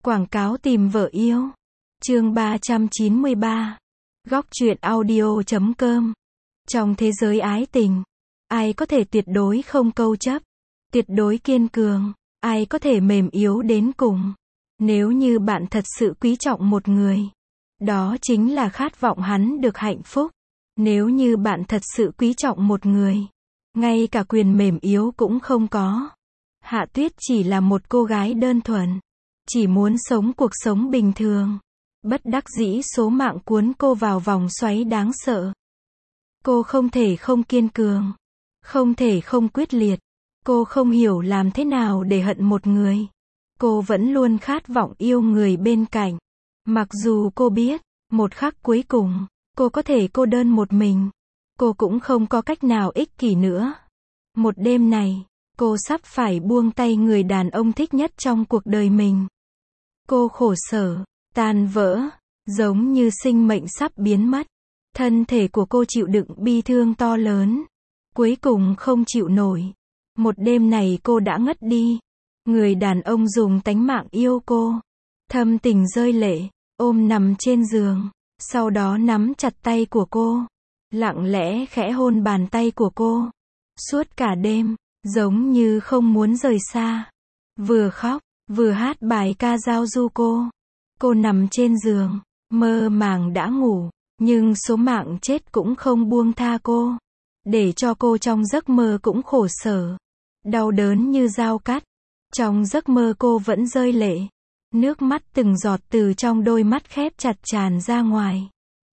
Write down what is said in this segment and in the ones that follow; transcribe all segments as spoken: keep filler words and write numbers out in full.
Quảng cáo tìm vợ yêu. Chương ba trăm chín mươi ba. Góc truyện audio chấm com. Trong thế giới ái tình, ai có thể tuyệt đối không câu chấp, tuyệt đối kiên cường, ai có thể mềm yếu đến cùng. Nếu như bạn thật sự quý trọng một người, đó chính là khát vọng hắn được hạnh phúc. Nếu như bạn thật sự quý trọng một người, ngay cả quyền mềm yếu cũng không có. Hạ Tuyết chỉ là một cô gái đơn thuần, chỉ muốn sống cuộc sống bình thường. Bất đắc dĩ số mạng cuốn cô vào vòng xoáy đáng sợ. Cô không thể không kiên cường, không thể không quyết liệt. Cô không hiểu làm thế nào để hận một người. Cô vẫn luôn khát vọng yêu người bên cạnh. Mặc dù cô biết, một khắc cuối cùng, cô có thể cô đơn một mình. Cô cũng không có cách nào ích kỷ nữa. Một đêm này, cô sắp phải buông tay người đàn ông thích nhất trong cuộc đời mình. Cô khổ sở, tan vỡ, giống như sinh mệnh sắp biến mất. Thân thể của cô chịu đựng bi thương to lớn. Cuối cùng không chịu nổi. Một đêm này cô đã ngất đi. Người đàn ông dùng tánh mạng yêu cô. Thâm tình rơi lệ, ôm nằm trên giường. Sau đó nắm chặt tay của cô. Lặng lẽ khẽ hôn bàn tay của cô. Suốt cả đêm, giống như không muốn rời xa. Vừa khóc, vừa hát bài ca giao du cô. Cô nằm trên giường, mơ màng đã ngủ. Nhưng số mạng chết cũng không buông tha cô. Để cho cô trong giấc mơ cũng khổ sở. Đau đớn như dao cắt. Trong giấc mơ cô vẫn rơi lệ. Nước mắt từng giọt từ trong đôi mắt khép chặt tràn ra ngoài.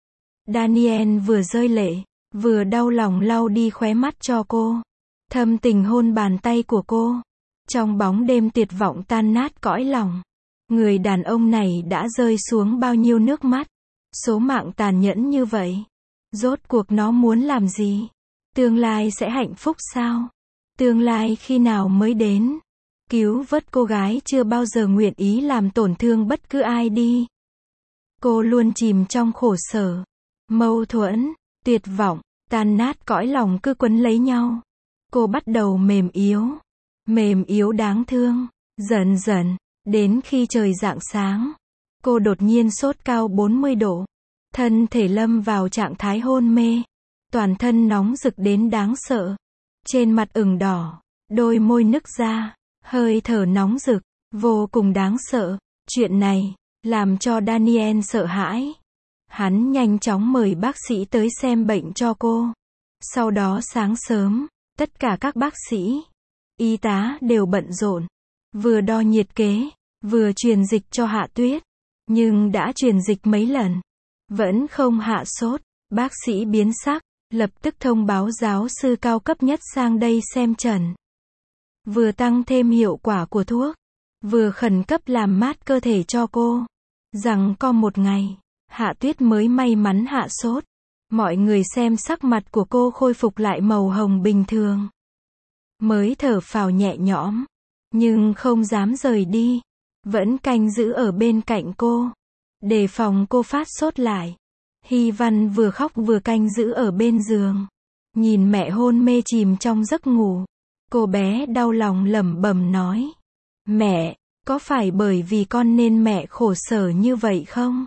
Daniel vừa rơi lệ, vừa đau lòng lau đi khóe mắt cho cô. Thâm tình hôn bàn tay của cô. Trong bóng đêm tuyệt vọng tan nát cõi lòng. Người đàn ông này đã rơi xuống bao nhiêu nước mắt. Số mạng tàn nhẫn như vậy. Rốt cuộc nó muốn làm gì? Tương lai sẽ hạnh phúc sao? Tương lai khi nào mới đến? Cứu vớt cô gái chưa bao giờ nguyện ý làm tổn thương bất cứ ai đi. Cô luôn chìm trong khổ sở, mâu thuẫn, tuyệt vọng, tan nát cõi lòng cứ quấn lấy nhau. Cô bắt đầu mềm yếu, mềm yếu đáng thương, dần dần, đến khi trời rạng sáng. Cô đột nhiên sốt cao bốn mươi độ. Thân thể lâm vào trạng thái hôn mê. Toàn thân nóng rực đến đáng sợ. Trên mặt ửng đỏ, đôi môi nứt ra, hơi thở nóng rực, vô cùng đáng sợ. Chuyện này, làm cho Daniel sợ hãi. Hắn nhanh chóng mời bác sĩ tới xem bệnh cho cô. Sau đó sáng sớm, tất cả các bác sĩ, y tá đều bận rộn. Vừa đo nhiệt kế, vừa truyền dịch cho Hạ Tuyết. Nhưng đã truyền dịch mấy lần, vẫn không hạ sốt. Bác sĩ biến sắc, lập tức thông báo giáo sư cao cấp nhất sang đây xem trần. Vừa tăng thêm hiệu quả của thuốc, vừa khẩn cấp làm mát cơ thể cho cô. Rằng có một ngày, Hạ Tuyết mới may mắn hạ sốt. Mọi người xem sắc mặt của cô khôi phục lại màu hồng bình thường. Mới thở phào nhẹ nhõm, nhưng không dám rời đi. Vẫn canh giữ ở bên cạnh cô, đề phòng cô phát sốt lại. Hy Văn vừa khóc vừa canh giữ ở bên giường. Nhìn mẹ hôn mê chìm trong giấc ngủ. Cô bé đau lòng lẩm bẩm nói. Mẹ, có phải bởi vì con nên mẹ khổ sở như vậy không?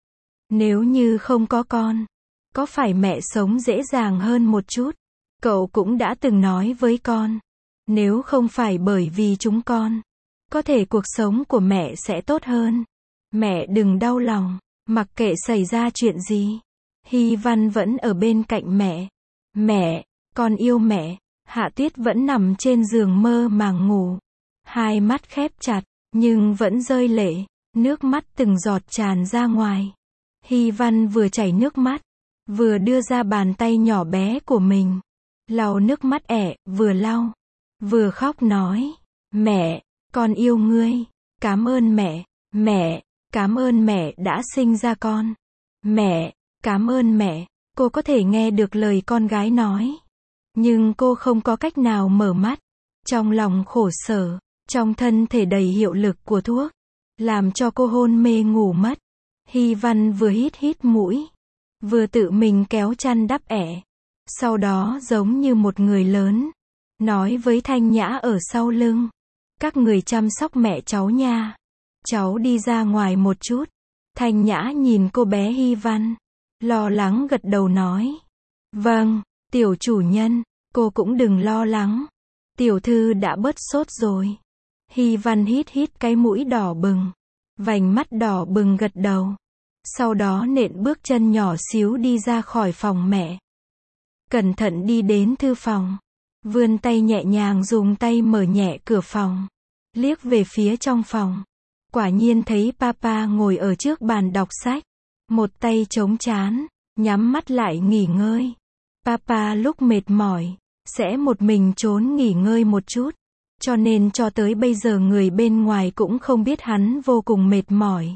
Nếu như không có con, có phải mẹ sống dễ dàng hơn một chút? Cậu cũng đã từng nói với con. Nếu không phải bởi vì chúng con, có thể cuộc sống của mẹ sẽ tốt hơn. Mẹ đừng đau lòng, mặc kệ xảy ra chuyện gì. Hy Văn vẫn ở bên cạnh mẹ. Mẹ, con yêu mẹ. Hạ Tuyết vẫn nằm trên giường mơ màng ngủ. Hai mắt khép chặt, nhưng vẫn rơi lệ. Nước mắt từng giọt tràn ra ngoài. Hy Văn vừa chảy nước mắt, vừa đưa ra bàn tay nhỏ bé của mình. Lau nước mắt ẻ, vừa lau, vừa khóc nói. Mẹ, con yêu ngươi. Cảm ơn mẹ. Mẹ, cảm ơn mẹ đã sinh ra con. Mẹ, cảm ơn mẹ. Cô có thể nghe được lời con gái nói. Nhưng cô không có cách nào mở mắt. Trong lòng khổ sở, trong thân thể đầy hiệu lực của thuốc, làm cho cô hôn mê ngủ mất. Hy Văn vừa hít hít mũi, vừa tự mình kéo chăn đắp ẻ. Sau đó giống như một người lớn, nói với Thanh Nhã ở sau lưng. Các người chăm sóc mẹ cháu nha. cháu đi ra ngoài một chút. Thanh Nhã nhìn cô bé Hy Văn, lo lắng gật đầu nói. Vâng, tiểu chủ nhân, cô cũng đừng lo lắng. Tiểu thư đã bớt sốt rồi. Hy Văn hít hít cái mũi đỏ bừng, vành mắt đỏ bừng gật đầu. Sau đó nện bước chân nhỏ xíu đi ra khỏi phòng mẹ. Cẩn thận đi đến thư phòng. Vươn tay nhẹ nhàng dùng tay mở nhẹ cửa phòng. Liếc về phía trong phòng. Quả nhiên thấy Papa ngồi ở trước bàn đọc sách. Một tay chống trán, nhắm mắt lại nghỉ ngơi. Papa lúc mệt mỏi, sẽ một mình trốn nghỉ ngơi một chút. Cho nên cho tới bây giờ người bên ngoài cũng không biết hắn vô cùng mệt mỏi.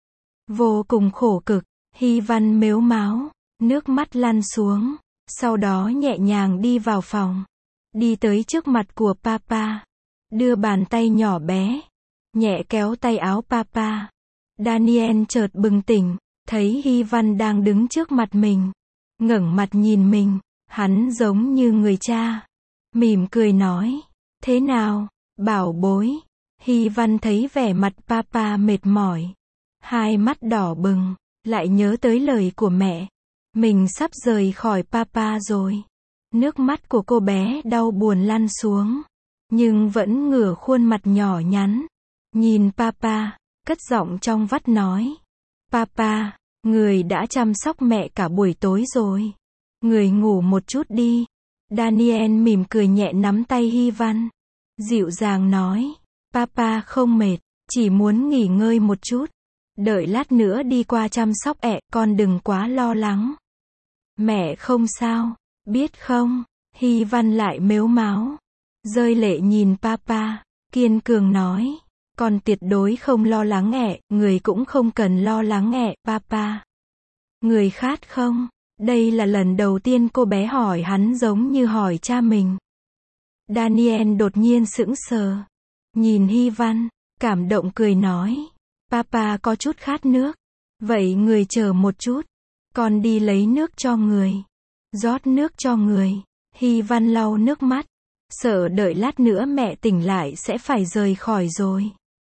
Vô cùng khổ cực. Hy Văn mếu máo, nước mắt lăn xuống. Sau đó nhẹ nhàng đi vào phòng. Đi tới trước mặt của Papa. Đưa bàn tay nhỏ bé. Nhẹ kéo tay áo Papa. Daniel chợt bừng tỉnh. Thấy Hy Văn đang đứng trước mặt mình. Ngẩng mặt nhìn mình. Hắn giống như người cha. Mỉm cười nói. Thế nào, bảo bối? Hy Văn thấy vẻ mặt Papa mệt mỏi. Hai mắt đỏ bừng. Lại nhớ tới lời của mẹ. Mình sắp rời khỏi Papa rồi. Nước mắt của cô bé đau buồn lăn xuống. Nhưng vẫn ngửa khuôn mặt nhỏ nhắn. Nhìn Papa, cất giọng trong vắt nói. Papa, người đã chăm sóc mẹ cả buổi tối rồi. Người ngủ một chút đi. Daniel mỉm cười nhẹ nắm tay Hy Văn. Dịu dàng nói. Papa không mệt, chỉ muốn nghỉ ngơi một chút. Đợi lát nữa đi qua chăm sóc ẹ, con đừng quá lo lắng. Mẹ không sao, biết không? Hy Văn lại mếu máo. Rơi lệ nhìn Papa, kiên cường nói. Con tuyệt đối không lo lắng ẹ, người cũng không cần lo lắng ẹ, Papa. Người khát không? Đây là lần đầu tiên cô bé hỏi hắn giống như hỏi cha mình. Daniel đột nhiên sững sờ. Nhìn Hy Văn, cảm động cười nói. Papa có chút khát nước. Vậy người chờ một chút. Con đi lấy nước cho người. Rót nước cho người. Hy Văn lau nước mắt. Sợ đợi lát nữa mẹ tỉnh lại sẽ phải rời khỏi rồi.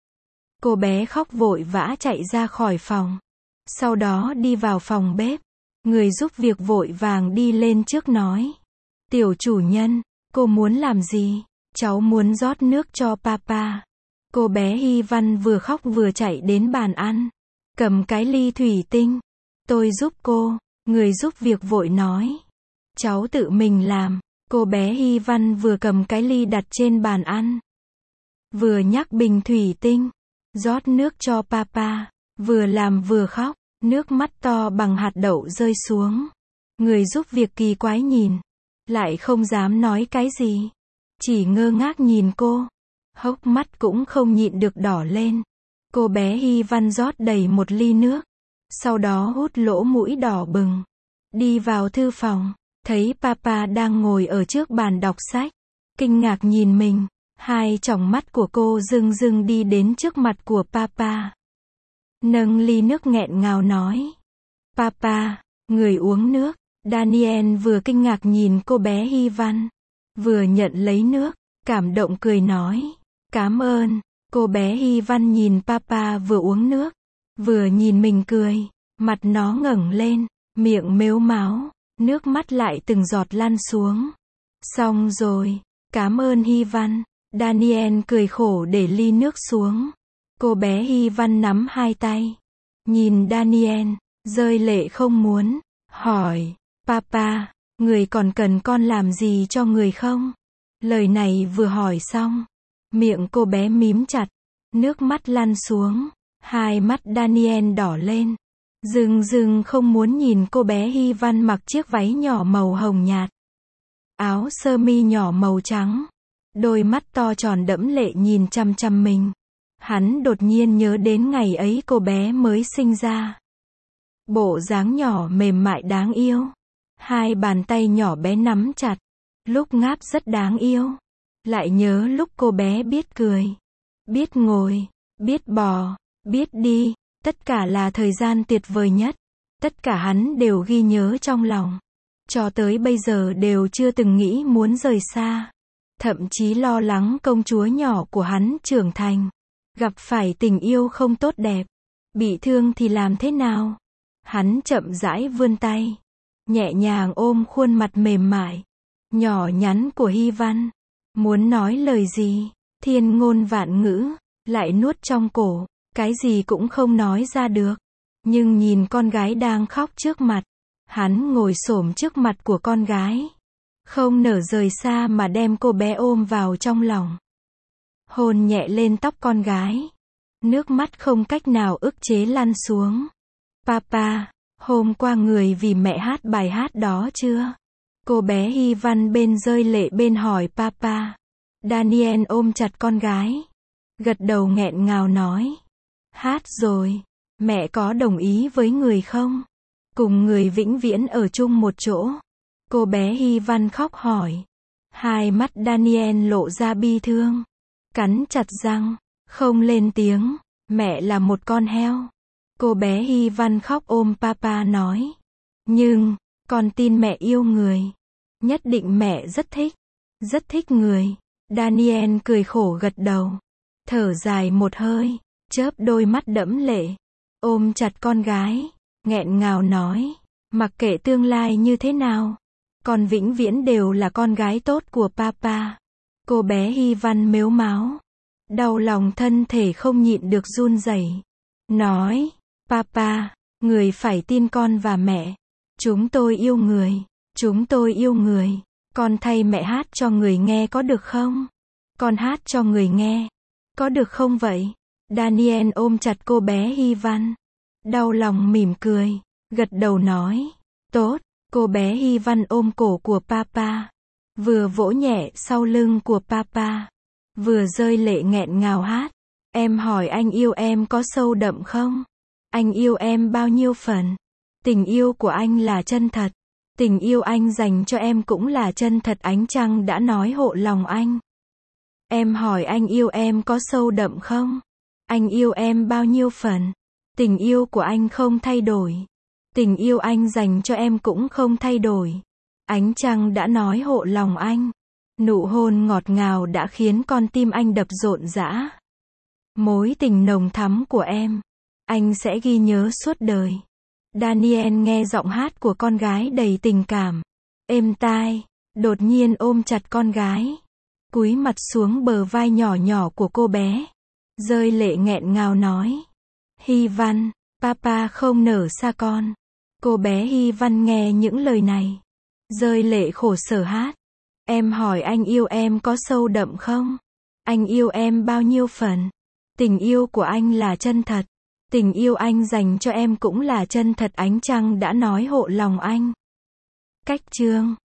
Cô bé khóc vội vã chạy ra khỏi phòng. Sau đó đi vào phòng bếp. Người giúp việc vội vàng đi lên trước nói. Tiểu chủ nhân, cô muốn làm gì? Cháu muốn rót nước cho Papa. Cô bé Hy Văn vừa khóc vừa chạy đến bàn ăn. Cầm cái ly thủy tinh. Tôi giúp cô. Người giúp việc vội nói. Cháu tự mình làm. Cô bé Hy Văn vừa cầm cái ly đặt trên bàn ăn. Vừa nhắc bình thủy tinh. Rót nước cho Papa. Vừa làm vừa khóc. Nước mắt to bằng hạt đậu rơi xuống. Người giúp việc kỳ quái nhìn. Lại không dám nói cái gì. Chỉ ngơ ngác nhìn cô. Hốc mắt cũng không nhịn được đỏ lên. Cô bé Hy Văn rót đầy một ly nước. Sau đó hút lỗ mũi đỏ bừng. Đi vào thư phòng. Thấy Papa đang ngồi ở trước bàn đọc sách. Kinh ngạc nhìn mình. Hai tròng mắt của cô rưng rưng đi đến trước mặt của Papa. Nâng ly nước nghẹn ngào nói. Papa, người uống nước. Daniel vừa kinh ngạc nhìn cô bé Hy Văn. Vừa nhận lấy nước. Cảm động cười nói. Cảm ơn. Cô bé Hy Văn nhìn Papa vừa uống nước. Vừa nhìn mình cười. Mặt nó ngẩng lên. Miệng mếu máo. Nước mắt lại từng giọt lăn xuống. Xong rồi. Cảm ơn Hy Văn. Daniel cười khổ để ly nước xuống. Cô bé Hy Văn nắm hai tay. Nhìn Daniel. Rơi lệ không muốn. Hỏi. Papa, người còn cần con làm gì cho người không? Lời này vừa hỏi xong. Miệng cô bé mím chặt. Nước mắt lăn xuống. Hai mắt Daniel đỏ lên. Dưng dưng không muốn nhìn cô bé Hy Văn mặc chiếc váy nhỏ màu hồng nhạt. Áo sơ mi nhỏ màu trắng. Đôi mắt to tròn đẫm lệ nhìn chăm chăm mình. Hắn đột nhiên nhớ đến ngày ấy cô bé mới sinh ra. Bộ dáng nhỏ mềm mại đáng yêu. Hai bàn tay nhỏ bé nắm chặt. Lúc ngáp rất đáng yêu. Lại nhớ lúc cô bé biết cười. Biết ngồi. Biết bò. Biết đi. Tất cả là thời gian tuyệt vời nhất. Tất cả hắn đều ghi nhớ trong lòng. Cho tới bây giờ đều chưa từng nghĩ muốn rời xa. Thậm chí lo lắng công chúa nhỏ của hắn trưởng thành. Gặp phải tình yêu không tốt đẹp, bị thương thì làm thế nào? Hắn chậm rãi vươn tay, nhẹ nhàng ôm khuôn mặt mềm mại, nhỏ nhắn của Hy Văn. Muốn nói lời gì, thiên ngôn vạn ngữ, lại nuốt trong cổ, cái gì cũng không nói ra được. Nhưng nhìn con gái đang khóc trước mặt, hắn ngồi xổm trước mặt của con gái, không nở rời xa mà đem cô bé ôm vào trong lòng. Hôn nhẹ lên tóc con gái, nước mắt không cách nào ức chế lăn xuống. Papa, hôm qua người vì mẹ hát bài hát đó chưa? Cô bé Hy Văn bên rơi lệ bên hỏi Papa. Daniel ôm chặt con gái, gật đầu nghẹn ngào nói. Hát rồi, mẹ có đồng ý với người không? Cùng người vĩnh viễn ở chung một chỗ. Cô bé Hy Văn khóc hỏi. Hai mắt Daniel lộ ra bi thương, cắn chặt răng, không lên tiếng. Mẹ là một con heo. Cô bé Hy Văn khóc ôm Papa nói. Nhưng, con tin mẹ yêu người. Nhất định mẹ rất thích, rất thích người. Daniel cười khổ gật đầu, thở dài một hơi, chớp đôi mắt đẫm lệ, ôm chặt con gái, nghẹn ngào nói, mặc kệ tương lai như thế nào, con vĩnh viễn đều là con gái tốt của Papa. Cô bé Hy Văn mếu máo, đau lòng thân thể không nhịn được run rẩy, nói, Papa, người phải tin con và mẹ. Chúng tôi yêu người, chúng tôi yêu người. Con thay mẹ hát cho người nghe có được không? Con hát cho người nghe, có được không vậy? Daniel ôm chặt cô bé Hy Văn, đau lòng mỉm cười, gật đầu nói, tốt. Cô bé Hy Văn ôm cổ của Papa, vừa vỗ nhẹ sau lưng của Papa, vừa rơi lệ nghẹn ngào hát. Em hỏi anh yêu em có sâu đậm không? Anh yêu em bao nhiêu phần? Tình yêu của anh là chân thật. Tình yêu anh dành cho em cũng là chân thật, ánh trăng đã nói hộ lòng anh. Em hỏi anh yêu em có sâu đậm không? Anh yêu em bao nhiêu phần? Tình yêu của anh không thay đổi. Tình yêu anh dành cho em cũng không thay đổi. Ánh trăng đã nói hộ lòng anh. Nụ hôn ngọt ngào đã khiến con tim anh đập rộn rã. Mối tình nồng thắm của em, anh sẽ ghi nhớ suốt đời. Daniel nghe giọng hát của con gái đầy tình cảm, êm tai, đột nhiên ôm chặt con gái, cúi mặt xuống bờ vai nhỏ nhỏ của cô bé, rơi lệ nghẹn ngào nói. Hy Văn, Papa không nở xa con. Cô bé Hy Văn nghe những lời này, rơi lệ khổ sở hát. Em hỏi anh yêu em có sâu đậm không? Anh yêu em bao nhiêu phần? Tình yêu của anh là chân thật. Tình yêu anh dành cho em cũng là chân thật, ánh trăng đã nói hộ lòng anh. Cách chương